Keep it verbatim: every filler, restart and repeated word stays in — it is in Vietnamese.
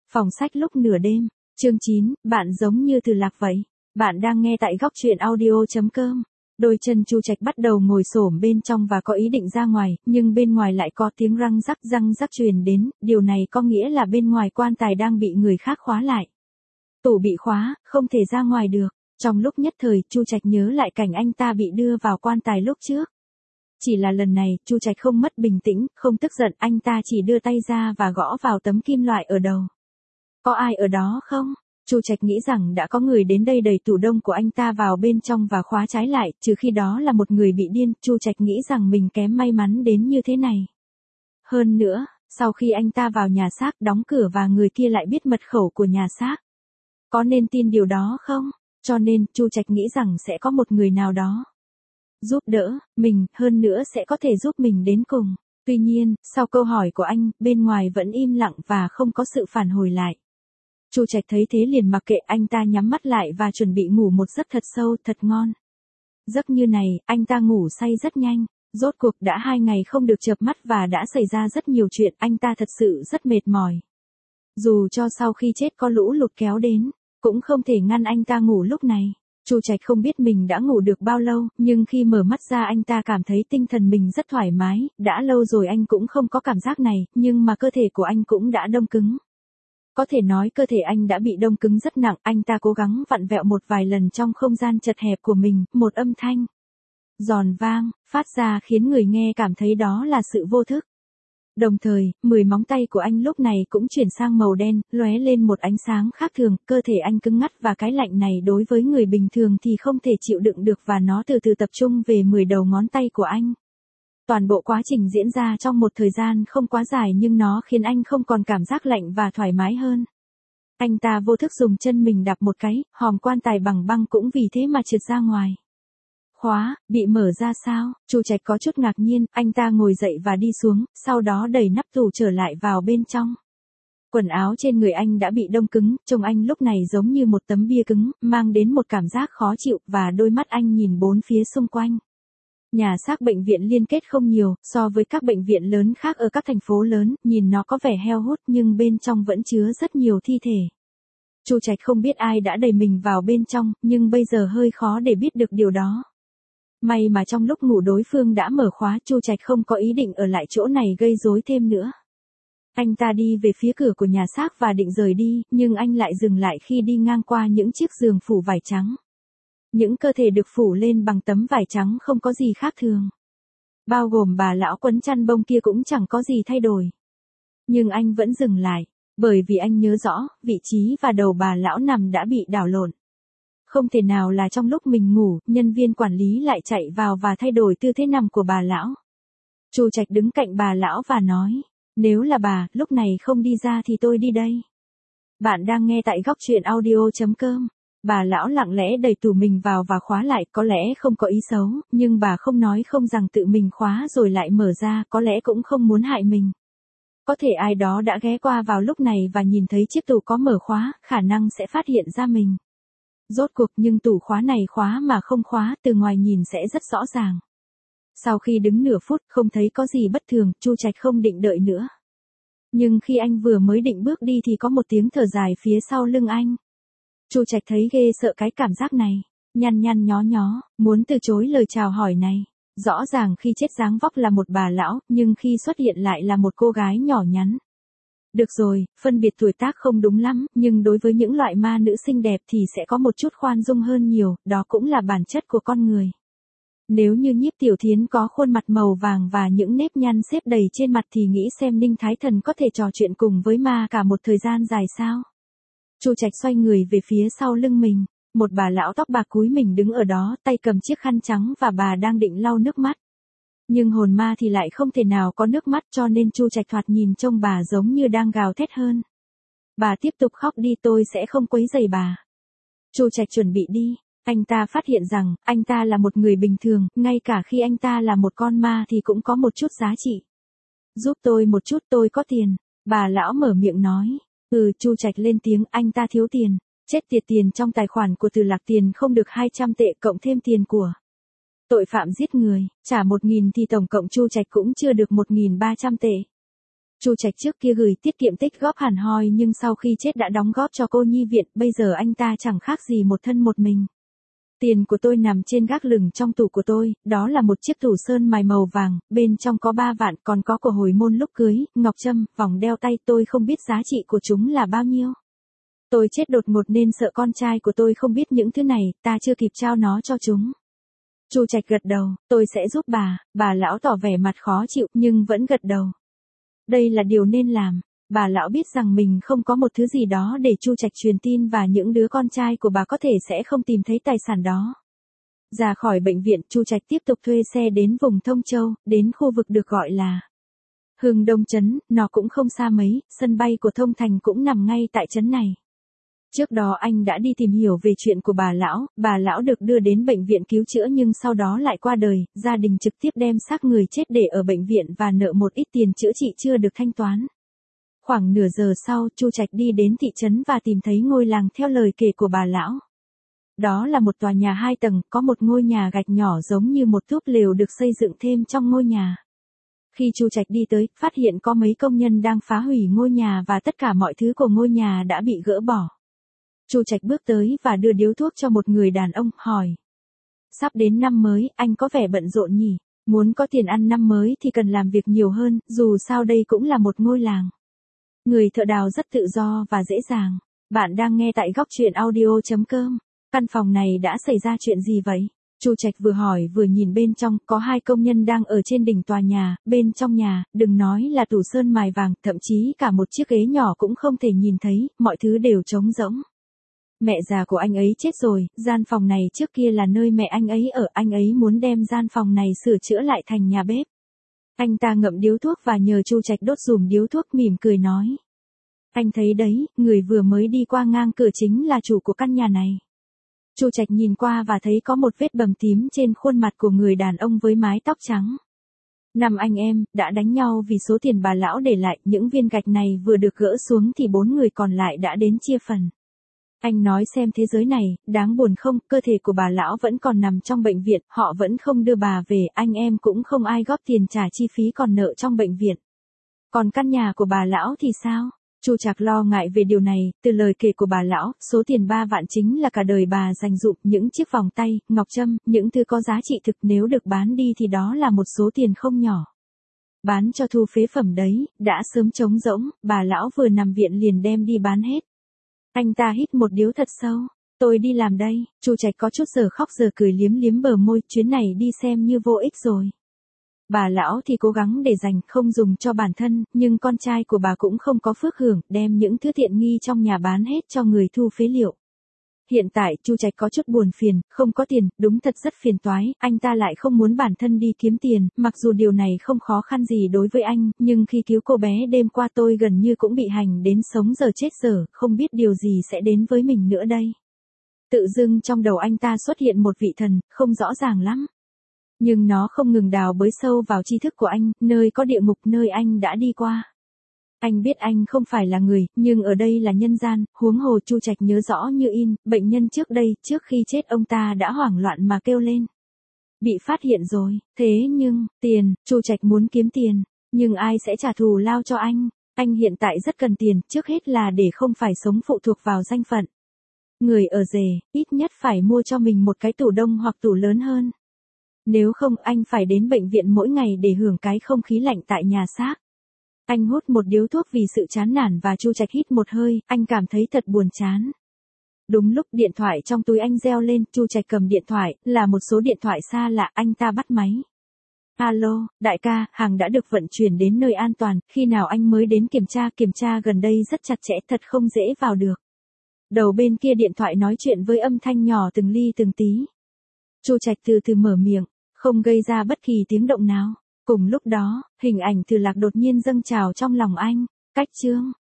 Phòng sách lúc nửa đêm, chương chín, bạn giống như Từ Lạc vậy. Bạn đang nghe tại góc truyện audio chấm com. Đôi chân Chu Trạch bắt đầu ngồi xổm bên trong và có ý định ra ngoài, nhưng bên ngoài lại có tiếng răng rắc răng rắc truyền đến, điều này có nghĩa là bên ngoài quan tài đang bị người khác khóa lại. Tủ bị khóa, không thể ra ngoài được. Trong lúc nhất thời, Chu Trạch nhớ lại cảnh anh ta bị đưa vào quan tài lúc trước. Chỉ là lần này, Chu Trạch không mất bình tĩnh, không tức giận, anh ta chỉ đưa tay ra và gõ vào tấm kim loại ở đầu. Có ai ở đó không? Chu Trạch nghĩ rằng đã có người đến đây đẩy tủ đông của anh ta vào bên trong và khóa trái lại, trừ khi đó là một người bị điên, Chu Trạch nghĩ rằng mình kém may mắn đến như thế này. Hơn nữa, sau khi anh ta vào nhà xác đóng cửa và người kia lại biết mật khẩu của nhà xác. Có nên tin điều đó không? Cho nên, Chu Trạch nghĩ rằng sẽ có một người nào đó giúp đỡ mình, hơn nữa sẽ có thể giúp mình đến cùng. Tuy nhiên, sau câu hỏi của anh, bên ngoài vẫn im lặng và không có sự phản hồi lại. Chu Trạch thấy thế liền mặc kệ, anh ta nhắm mắt lại và chuẩn bị ngủ một giấc thật sâu, thật ngon. Giấc như này, anh ta ngủ say rất nhanh. Rốt cuộc đã hai ngày không được chợp mắt và đã xảy ra rất nhiều chuyện, anh ta thật sự rất mệt mỏi. Dù cho sau khi chết có lũ lụt kéo đến, cũng không thể ngăn anh ta ngủ lúc này. Chu Trạch không biết mình đã ngủ được bao lâu, nhưng khi mở mắt ra anh ta cảm thấy tinh thần mình rất thoải mái, đã lâu rồi anh cũng không có cảm giác này, nhưng mà cơ thể của anh cũng đã đông cứng. Có thể nói cơ thể anh đã bị đông cứng rất nặng, anh ta cố gắng vặn vẹo một vài lần trong không gian chật hẹp của mình, một âm thanh giòn vang, phát ra khiến người nghe cảm thấy đó là sự vô thức. Đồng thời, mười móng tay của anh lúc này cũng chuyển sang màu đen, lóe lên một ánh sáng khác thường, cơ thể anh cứng ngắt và cái lạnh này đối với người bình thường thì không thể chịu đựng được và nó từ từ tập trung về mười đầu ngón tay của anh. Toàn bộ quá trình diễn ra trong một thời gian không quá dài nhưng nó khiến anh không còn cảm giác lạnh và thoải mái hơn. Anh ta vô thức dùng chân mình đạp một cái, hòm quan tài bằng băng cũng vì thế mà trượt ra ngoài. Khóa, bị mở ra sao? Chu Trạch có chút ngạc nhiên, anh ta ngồi dậy và đi xuống, sau đó đẩy nắp tủ trở lại vào bên trong. Quần áo trên người anh đã bị đông cứng, trông anh lúc này giống như một tấm bia cứng, mang đến một cảm giác khó chịu và đôi mắt anh nhìn bốn phía xung quanh. Nhà xác bệnh viện liên kết không nhiều, so với các bệnh viện lớn khác ở các thành phố lớn, nhìn nó có vẻ heo hút nhưng bên trong vẫn chứa rất nhiều thi thể. Chu Trạch không biết ai đã đẩy mình vào bên trong, nhưng bây giờ hơi khó để biết được điều đó. May mà trong lúc ngủ đối phương đã mở khóa, Chu Trạch không có ý định ở lại chỗ này gây rối thêm nữa. Anh ta đi về phía cửa của nhà xác và định rời đi, nhưng anh lại dừng lại khi đi ngang qua những chiếc giường phủ vải trắng. Những cơ thể được phủ lên bằng tấm vải trắng không có gì khác thường. Bao gồm bà lão quấn chăn bông kia cũng chẳng có gì thay đổi. Nhưng anh vẫn dừng lại, bởi vì anh nhớ rõ, vị trí và đầu bà lão nằm đã bị đảo lộn. Không thể nào là trong lúc mình ngủ, nhân viên quản lý lại chạy vào và thay đổi tư thế nằm của bà lão. Chu Trạch đứng cạnh bà lão và nói, nếu là bà, lúc này không đi ra thì tôi đi đây. Bạn đang nghe tại góc truyện audio chấm com. Bà lão lặng lẽ đẩy tủ mình vào và khóa lại, có lẽ không có ý xấu, nhưng bà không nói không rằng tự mình khóa rồi lại mở ra, có lẽ cũng không muốn hại mình. Có thể ai đó đã ghé qua vào lúc này và nhìn thấy chiếc tủ có mở khóa, khả năng sẽ phát hiện ra mình. Rốt cuộc nhưng tủ khóa này khóa mà không khóa, từ ngoài nhìn sẽ rất rõ ràng. Sau khi đứng nửa phút không thấy có gì bất thường, Chu Trạch không định đợi nữa. Nhưng khi anh vừa mới định bước đi thì có một tiếng thở dài phía sau lưng anh. Chu Trạch thấy ghê sợ cái cảm giác này, nhăn nhăn nhó nhó, muốn từ chối lời chào hỏi này. Rõ ràng khi chết dáng vóc là một bà lão, nhưng khi xuất hiện lại là một cô gái nhỏ nhắn. Được rồi, phân biệt tuổi tác không đúng lắm, nhưng đối với những loại ma nữ xinh đẹp thì sẽ có một chút khoan dung hơn nhiều, đó cũng là bản chất của con người. Nếu như Nhiếp Tiểu Thiến có khuôn mặt màu vàng và những nếp nhăn xếp đầy trên mặt thì nghĩ xem Ninh Thái Thần có thể trò chuyện cùng với ma cả một thời gian dài sao? Chu Trạch xoay người về phía sau lưng mình, một bà lão tóc bạc cúi mình đứng ở đó, tay cầm chiếc khăn trắng và bà đang định lau nước mắt. Nhưng hồn ma thì lại không thể nào có nước mắt cho nên Chu Trạch thoạt nhìn trông bà giống như đang gào thét hơn. Bà tiếp tục khóc đi, tôi sẽ không quấy rầy bà. Chu Trạch chuẩn bị đi, anh ta phát hiện rằng, anh ta là một người bình thường, ngay cả khi anh ta là một con ma thì cũng có một chút giá trị. Giúp tôi một chút, tôi có tiền, bà lão mở miệng nói. Ừ, Chu Trạch lên tiếng, anh ta thiếu tiền, chết tiệt, tiền trong tài khoản của Từ Lạc tiền không được hai trăm tệ cộng thêm tiền của tội phạm giết người, trả một nghìn thì tổng cộng Chu Trạch cũng chưa được một nghìn ba trăm tệ. Chu Trạch trước kia gửi tiết kiệm tích góp hẳn hoi nhưng sau khi chết đã đóng góp cho cô nhi viện, bây giờ anh ta chẳng khác gì một thân một mình. Tiền của tôi nằm trên gác lửng trong tủ của tôi, đó là một chiếc tủ sơn mài màu vàng, bên trong có ba vạn, còn có của hồi môn lúc cưới, ngọc trâm, vòng đeo tay, tôi không biết giá trị của chúng là bao nhiêu. Tôi chết đột ngột nên sợ con trai của tôi không biết những thứ này, ta chưa kịp trao nó cho chúng. Chu Trạch gật đầu, tôi sẽ giúp bà, bà lão tỏ vẻ mặt khó chịu nhưng vẫn gật đầu. Đây là điều nên làm. Bà lão biết rằng mình không có một thứ gì đó để Chu Trạch truyền tin và những đứa con trai của bà có thể sẽ không tìm thấy tài sản đó. Ra khỏi bệnh viện, Chu Trạch tiếp tục thuê xe đến vùng Thông Châu, đến khu vực được gọi là Hưng Đông Trấn, nó cũng không xa mấy, sân bay của Thông Thành cũng nằm ngay tại trấn này. Trước đó anh đã đi tìm hiểu về chuyện của bà lão, bà lão được đưa đến bệnh viện cứu chữa nhưng sau đó lại qua đời, gia đình trực tiếp đem xác người chết để ở bệnh viện và nợ một ít tiền chữa trị chưa được thanh toán. Khoảng nửa giờ sau, Chu Trạch đi đến thị trấn và tìm thấy ngôi làng theo lời kể của bà lão. Đó là một tòa nhà hai tầng, có một ngôi nhà gạch nhỏ giống như một túp lều được xây dựng thêm trong ngôi nhà. Khi Chu Trạch đi tới, phát hiện có mấy công nhân đang phá hủy ngôi nhà và tất cả mọi thứ của ngôi nhà đã bị gỡ bỏ. Chu Trạch bước tới và đưa điếu thuốc cho một người đàn ông, hỏi. Sắp đến năm mới, anh có vẻ bận rộn nhỉ? Muốn có tiền ăn năm mới thì cần làm việc nhiều hơn, dù sao đây cũng là một ngôi làng. Người thợ đào rất tự do và dễ dàng. Bạn đang nghe tại góc truyện audio chấm com. Căn phòng này đã xảy ra chuyện gì vậy? Chu Trạch vừa hỏi vừa nhìn bên trong, có hai công nhân đang ở trên đỉnh tòa nhà, bên trong nhà, đừng nói là tủ sơn mài vàng, thậm chí cả một chiếc ghế nhỏ cũng không thể nhìn thấy, mọi thứ đều trống rỗng. Mẹ già của anh ấy chết rồi, gian phòng này trước kia là nơi mẹ anh ấy ở, anh ấy muốn đem gian phòng này sửa chữa lại thành nhà bếp. Anh ta ngậm điếu thuốc và nhờ Chu Trạch đốt dùm điếu thuốc, mỉm cười nói. Anh thấy đấy, người vừa mới đi qua ngang cửa chính là chủ của căn nhà này. Chu Trạch nhìn qua và thấy có một vết bầm tím trên khuôn mặt của người đàn ông với mái tóc trắng. Năm anh em, đã đánh nhau vì số tiền bà lão để lại, những viên gạch này vừa được gỡ xuống thì bốn người còn lại đã đến chia phần. Anh nói xem thế giới này, đáng buồn không, cơ thể của bà lão vẫn còn nằm trong bệnh viện, họ vẫn không đưa bà về, anh em cũng không ai góp tiền trả chi phí còn nợ trong bệnh viện. Còn căn nhà của bà lão thì sao? Chu Trạch lo ngại về điều này, từ lời kể của bà lão, số tiền ba vạn chính là cả đời bà dành dụm, những chiếc vòng tay, ngọc trâm, những thứ có giá trị thực nếu được bán đi thì đó là một số tiền không nhỏ. Bán cho thu phế phẩm đấy, đã sớm trống rỗng, bà lão vừa nằm viện liền đem đi bán hết. Anh ta hít một điếu thật sâu. Tôi đi làm đây. Chu Trạch có chút giờ khóc giờ cười, liếm liếm bờ môi, chuyến này đi xem như vô ích rồi. Bà lão thì cố gắng để dành, không dùng cho bản thân, nhưng con trai của bà cũng không có phước hưởng, đem những thứ tiện nghi trong nhà bán hết cho người thu phế liệu. Hiện tại, Chu Trạch có chút buồn phiền, không có tiền, đúng thật rất phiền toái, anh ta lại không muốn bản thân đi kiếm tiền, mặc dù điều này không khó khăn gì đối với anh, nhưng khi cứu cô bé đêm qua tôi gần như cũng bị hành đến sống giờ chết giờ, không biết điều gì sẽ đến với mình nữa đây. Tự dưng trong đầu anh ta xuất hiện một vị thần, không rõ ràng lắm. Nhưng nó không ngừng đào bới sâu vào tri thức của anh, nơi có địa ngục nơi anh đã đi qua. Anh biết anh không phải là người, nhưng ở đây là nhân gian, huống hồ Chu Trạch nhớ rõ như in, bệnh nhân trước đây, trước khi chết ông ta đã hoảng loạn mà kêu lên. Bị phát hiện rồi, thế nhưng, tiền, Chu Trạch muốn kiếm tiền, nhưng ai sẽ trả thù lao cho anh? Anh hiện tại rất cần tiền, trước hết là để không phải sống phụ thuộc vào danh phận. Người ở rể, ít nhất phải mua cho mình một cái tủ đông hoặc tủ lớn hơn. Nếu không anh phải đến bệnh viện mỗi ngày để hưởng cái không khí lạnh tại nhà xác. Anh hút một điếu thuốc vì sự chán nản và Chu Trạch hít một hơi, anh cảm thấy thật buồn chán. Đúng lúc điện thoại trong túi anh reo lên, Chu Trạch cầm điện thoại, là một số điện thoại xa lạ, anh ta bắt máy. Alo, đại ca, hàng đã được vận chuyển đến nơi an toàn, khi nào anh mới đến kiểm tra, kiểm tra gần đây rất chặt chẽ, thật không dễ vào được. Đầu bên kia điện thoại nói chuyện với âm thanh nhỏ từng ly từng tí. Chu Trạch từ từ mở miệng, không gây ra bất kỳ tiếng động nào. Cùng lúc đó, hình ảnh Từ Lạc đột nhiên dâng trào trong lòng anh. Cách chương